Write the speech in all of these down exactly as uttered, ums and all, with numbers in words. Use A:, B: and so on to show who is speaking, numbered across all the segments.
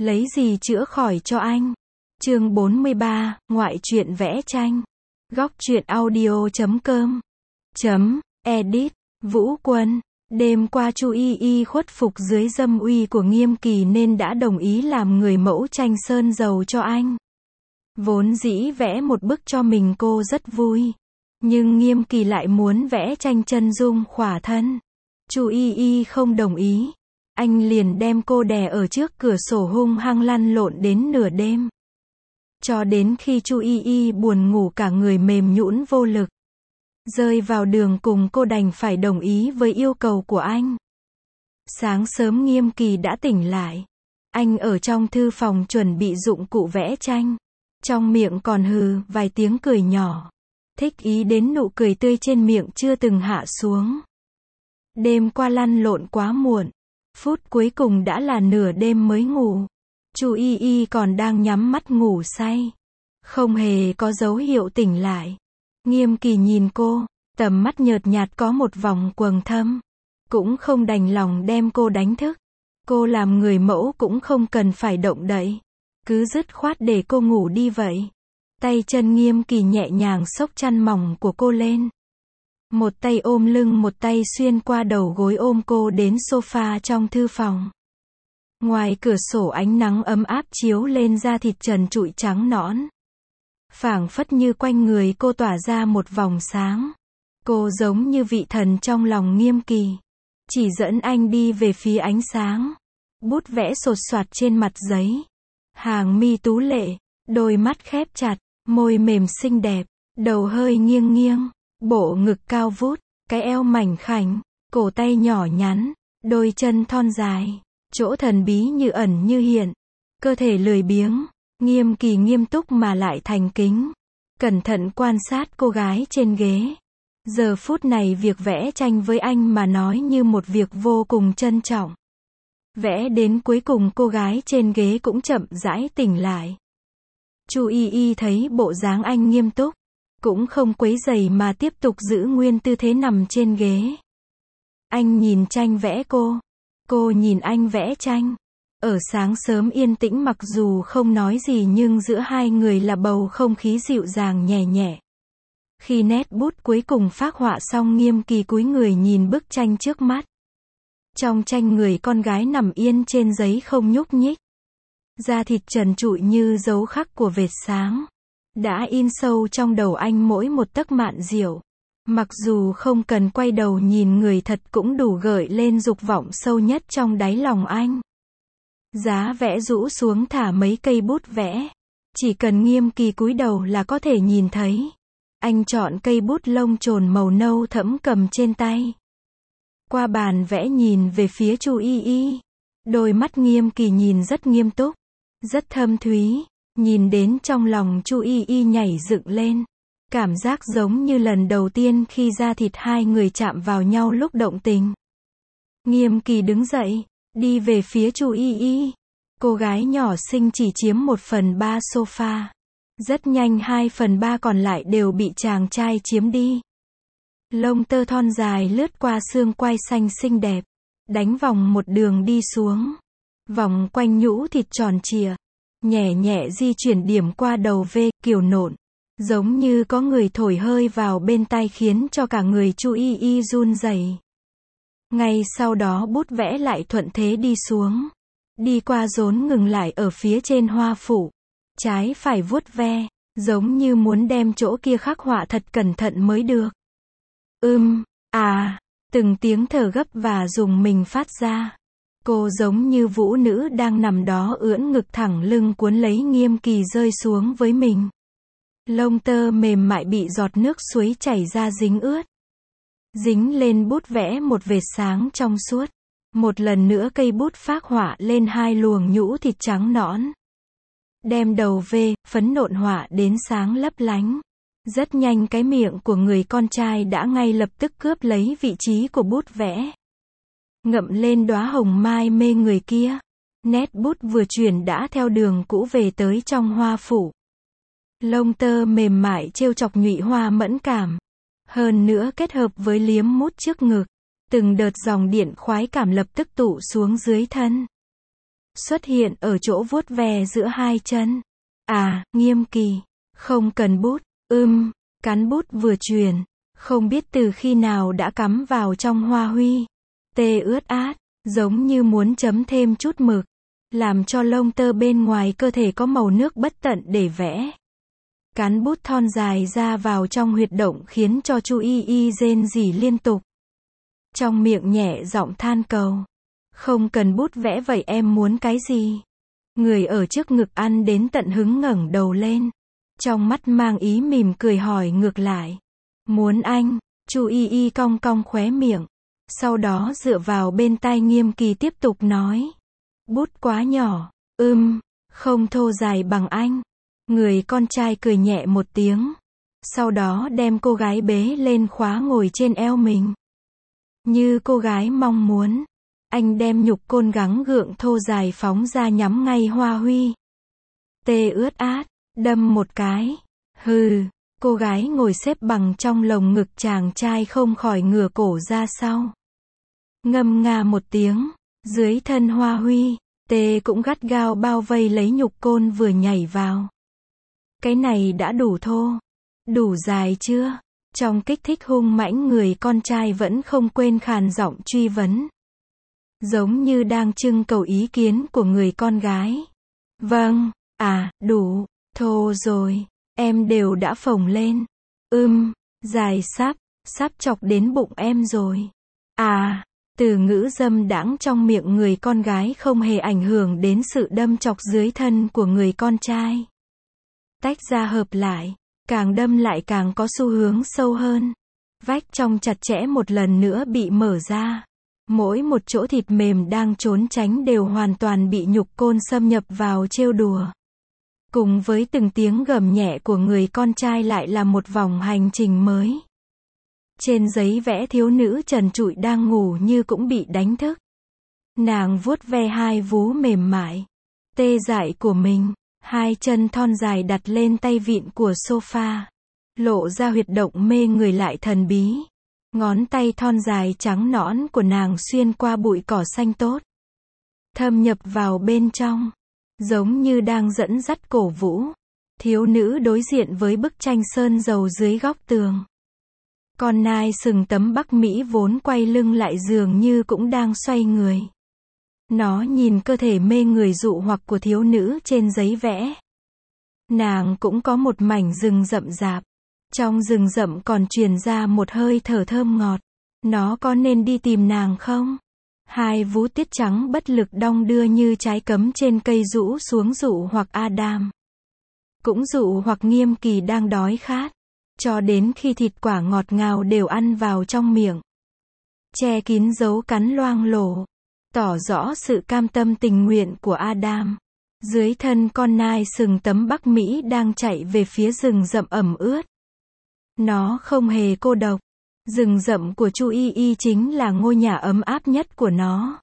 A: Lấy gì chữa khỏi cho anh? Chương bốn mươi ba, ngoại truyện vẽ tranh. Góc truyện audio chấm com. Chấm, edit, Vũ Quân. Đêm qua Chu Y Y khuất phục dưới dâm uy của Nghiêm Kỳ nên đã đồng ý làm người mẫu tranh sơn dầu cho anh. Vốn dĩ vẽ một bức cho mình cô rất vui. Nhưng Nghiêm Kỳ lại muốn vẽ tranh chân dung khỏa thân. Chu Y Y không đồng ý. Anh liền đem cô đè ở trước cửa sổ hung hăng lăn lộn đến nửa đêm. Cho đến khi Chu Y Y buồn ngủ cả người mềm nhũn vô lực. Rơi vào đường cùng, cô đành phải đồng ý với yêu cầu của anh. Sáng sớm Nghiêm Kỳ đã tỉnh lại. Anh ở trong thư phòng chuẩn bị dụng cụ vẽ tranh. Trong miệng còn hừ vài tiếng cười nhỏ. Thích ý đến nụ cười tươi trên miệng chưa từng hạ xuống. Đêm qua lăn lộn quá muộn. Phút cuối cùng đã là nửa đêm mới ngủ. Chu Y Y còn đang nhắm mắt ngủ say. Không hề có dấu hiệu tỉnh lại. Nghiêm Kỳ nhìn cô, tầm mắt nhợt nhạt có một vòng quầng thâm. Cũng không đành lòng đem cô đánh thức. Cô làm người mẫu cũng không cần phải động đậy. Cứ dứt khoát để cô ngủ đi vậy. Tay chân Nghiêm Kỳ nhẹ nhàng xốc chăn mỏng của cô lên. Một tay ôm lưng, một tay xuyên qua đầu gối ôm cô đến sofa trong thư phòng. Ngoài cửa sổ ánh nắng ấm áp chiếu lên da thịt trần trụi trắng nõn. Phảng phất như quanh người cô tỏa ra một vòng sáng. Cô giống như vị thần trong lòng Nghiêm Kỳ. Chỉ dẫn anh đi về phía ánh sáng. Bút vẽ sột soạt trên mặt giấy. Hàng mi tú lệ, đôi mắt khép chặt, môi mềm xinh đẹp, đầu hơi nghiêng nghiêng, bộ ngực cao vút, cái eo mảnh khảnh, cổ tay nhỏ nhắn, đôi chân thon dài, chỗ thần bí như ẩn như hiện, cơ thể lười biếng. Nghiêm Kỳ nghiêm túc mà lại thành kính, cẩn thận quan sát cô gái trên ghế. Giờ phút này việc vẽ tranh với anh mà nói như một việc vô cùng trân trọng. Vẽ đến cuối cùng cô gái trên ghế cũng chậm rãi tỉnh lại. Chu Y Y thấy bộ dáng anh nghiêm túc, cũng không quấy rầy mà tiếp tục giữ nguyên tư thế nằm trên ghế. Anh nhìn tranh vẽ cô, cô nhìn anh vẽ tranh. Ở sáng sớm yên tĩnh, mặc dù không nói gì nhưng giữa hai người là bầu không khí dịu dàng nhẹ nhẹ. Khi nét bút cuối cùng phác họa xong, Nghiêm Kỳ cúi người nhìn bức tranh trước mắt. Trong tranh người con gái nằm yên trên giấy không nhúc nhích. Da thịt trần trụi như dấu khắc của vệt sáng. Đã in sâu trong đầu anh mỗi một tấc mạn diệu. Mặc dù không cần quay đầu nhìn người thật cũng đủ gợi lên dục vọng sâu nhất trong đáy lòng anh. Giá vẽ rũ xuống thả mấy cây bút vẽ. Chỉ cần Nghiêm Kỳ cúi đầu là có thể nhìn thấy. Anh chọn cây bút lông chồn màu nâu thẫm cầm trên tay. Qua bàn vẽ nhìn về phía Chu Y Y. Đôi mắt Nghiêm Kỳ nhìn rất nghiêm túc, rất thâm thúy. Nhìn đến trong lòng Chu Y Y nhảy dựng lên. Cảm giác giống như lần đầu tiên khi da thịt hai người chạm vào nhau lúc động tình. Nghiêm Kỳ đứng dậy, đi về phía Chu Y Y. Cô gái nhỏ xinh chỉ chiếm một phần ba sofa. Rất nhanh hai phần ba còn lại đều bị chàng trai chiếm đi. Lông tơ thon dài lướt qua xương quai xanh xinh đẹp. Đánh vòng một đường đi xuống. Vòng quanh nhũ thịt tròn trịa. Nhẹ nhẹ di chuyển điểm qua đầu V, kiều nộn. Giống như có người thổi hơi vào bên tai khiến cho cả người Chu Y Y run rẩy. Ngay sau đó bút vẽ lại thuận thế đi xuống. Đi qua rốn ngừng lại ở phía trên hoa phủ. Trái phải vuốt ve, giống như muốn đem chỗ kia khắc họa thật cẩn thận mới được. Ưm, à, từng tiếng thở gấp và rùng mình phát ra. Cô giống như vũ nữ đang nằm đó ưỡn ngực thẳng lưng cuốn lấy Nghiêm Kỳ rơi xuống với mình. Lông tơ mềm mại bị giọt nước suối chảy ra dính ướt. Dính lên bút vẽ một vệt sáng trong suốt. Một lần nữa cây bút phác họa lên hai luồng nhũ thịt trắng nõn. Đem đầu V, phấn nộn họa đến sáng lấp lánh. Rất nhanh cái miệng của người con trai đã ngay lập tức cướp lấy vị trí của bút vẽ. Ngậm lên đóa hồng mai mê người kia. Nét bút vừa chuyển đã theo đường cũ về tới trong hoa phủ. Lông tơ mềm mại trêu chọc nhụy hoa mẫn cảm. Hơn nữa kết hợp với liếm mút trước ngực. Từng đợt dòng điện khoái cảm lập tức tụ xuống dưới thân. xuất hiện ở chỗ vuốt ve giữa hai chân. À, Nghiêm Kỳ, không cần bút, ưm, cán bút vừa truyền, không biết từ khi nào đã cắm vào trong hoa huy. Tê ướt át, giống như muốn chấm thêm chút mực, làm cho lông tơ bên ngoài cơ thể có màu nước bất tận để vẽ. Cán bút thon dài ra vào trong huyệt động khiến cho Chu Y Y rên rỉ liên tục. Trong miệng nhẹ giọng than cầu. Không cần bút vẽ vậy em muốn cái gì? Người ở trước ngực ăn đến tận hứng ngẩng đầu lên. Trong mắt mang ý mỉm cười hỏi ngược lại. Muốn anh, Chu Y Y cong cong khóe miệng. Sau đó dựa vào bên tai Nghiêm Kỳ tiếp tục nói. Bút quá nhỏ, ưm, không thô dài bằng anh. Người con trai cười nhẹ một tiếng. Sau đó đem cô gái bế lên khóa ngồi trên eo mình. Như cô gái mong muốn. Anh đem nhục côn gắng gượng thô dài phóng ra nhắm ngay Hoa Huy. Tê ướt át, đâm một cái. Hừ, cô gái ngồi xếp bằng trong lồng ngực chàng trai không khỏi ngửa cổ ra sau. Ngâm nga một tiếng, dưới thân Hoa Huy, Tê cũng gắt gao bao vây lấy nhục côn vừa nhảy vào. Cái này đã đủ thô, đủ dài chưa? Trong kích thích hung mãnh người con trai vẫn không quên khàn giọng truy vấn. Giống như đang trưng cầu ý kiến của người con gái. Vâng, à, đủ, thô rồi, em đều đã phồng lên. Ưm, dài sắp, sắp chọc đến bụng em rồi. À, từ ngữ dâm đãng trong miệng người con gái không hề ảnh hưởng đến sự đâm chọc dưới thân của người con trai. Tách ra hợp lại, càng đâm lại càng có xu hướng sâu hơn. Vách trong chặt chẽ một lần nữa bị mở ra. Mỗi một chỗ thịt mềm đang trốn tránh đều hoàn toàn bị nhục côn xâm nhập vào trêu đùa. Cùng với từng tiếng gầm nhẹ của người con trai lại là một vòng hành trình mới. Trên giấy vẽ thiếu nữ trần trụi đang ngủ như cũng bị đánh thức. Nàng vuốt ve hai vú mềm mại, tê dại của mình, hai chân thon dài đặt lên tay vịn của sofa. Lộ ra huyệt động mê người lại thần bí. Ngón tay thon dài trắng nõn của nàng xuyên qua bụi cỏ xanh tốt. Thâm nhập vào bên trong. Giống như đang dẫn dắt cổ vũ. Thiếu nữ đối diện với bức tranh sơn dầu dưới góc tường. Con nai sừng tấm Bắc Mỹ vốn quay lưng lại dường như cũng đang xoay người. Nó nhìn cơ thể mê người dụ hoặc của thiếu nữ trên giấy vẽ. Nàng cũng có một mảnh rừng rậm rạp. Trong rừng rậm còn truyền ra một hơi thở thơm ngọt. Nó có nên đi tìm nàng không? Hai vú tiết trắng bất lực đong đưa như trái cấm trên cây rũ xuống dụ hoặc Adam. Cũng dụ hoặc Nghiêm Kỳ đang đói khát. Cho đến khi thịt quả ngọt ngào đều ăn vào trong miệng. Che kín dấu cắn loang lổ. Tỏ rõ sự cam tâm tình nguyện của Adam. Dưới thân con nai sừng tấm Bắc Mỹ đang chạy về phía rừng rậm ẩm ướt. Nó không hề cô độc. Rừng rậm của Chu Y Y chính là ngôi nhà ấm áp nhất của nó.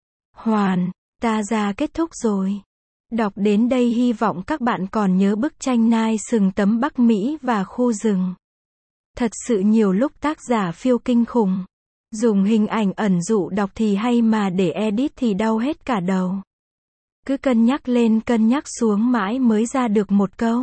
A: Hoàn, ta ra kết thúc rồi. Đọc đến đây hy vọng các bạn còn nhớ bức tranh nai sừng tấm Bắc Mỹ và khu rừng. Thật sự nhiều lúc tác giả phiêu kinh khủng. Dùng hình ảnh ẩn dụ đọc thì hay mà để edit thì đau hết cả đầu. Cứ cân nhắc lên cân nhắc xuống mãi mới ra được một câu.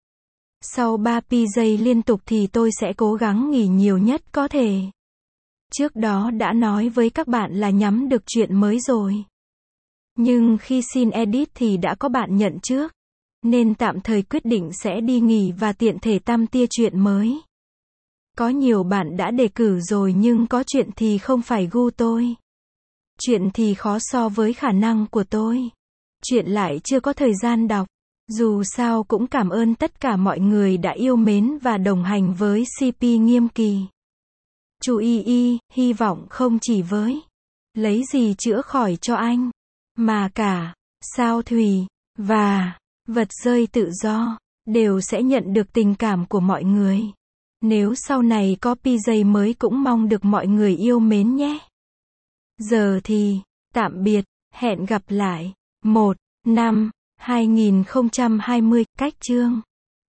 A: Sau ba pi giây liên tục thì tôi sẽ cố gắng nghỉ nhiều nhất có thể. Trước đó đã nói với các bạn là nhắm được chuyện mới rồi. Nhưng khi xin edit thì đã có bạn nhận trước. Nên tạm thời quyết định sẽ đi nghỉ và tiện thể tăm tia chuyện mới. Có nhiều bạn đã đề cử rồi nhưng có chuyện thì không phải gu tôi. Chuyện thì khó so với khả năng của tôi. Chuyện lại chưa có thời gian đọc. Dù sao cũng cảm ơn tất cả mọi người đã yêu mến và đồng hành với xê pê Nghiêm Kỳ. Chu Y Y, hy vọng không chỉ với lấy gì chữa khỏi cho anh, mà cả sao thủy và vật rơi tự do đều sẽ nhận được tình cảm của mọi người. Nếu sau này có pi giây mới cũng mong được mọi người yêu mến nhé. Giờ thì, tạm biệt, hẹn gặp lại. một năm hai nghìn không trăm hai mươi, cách chương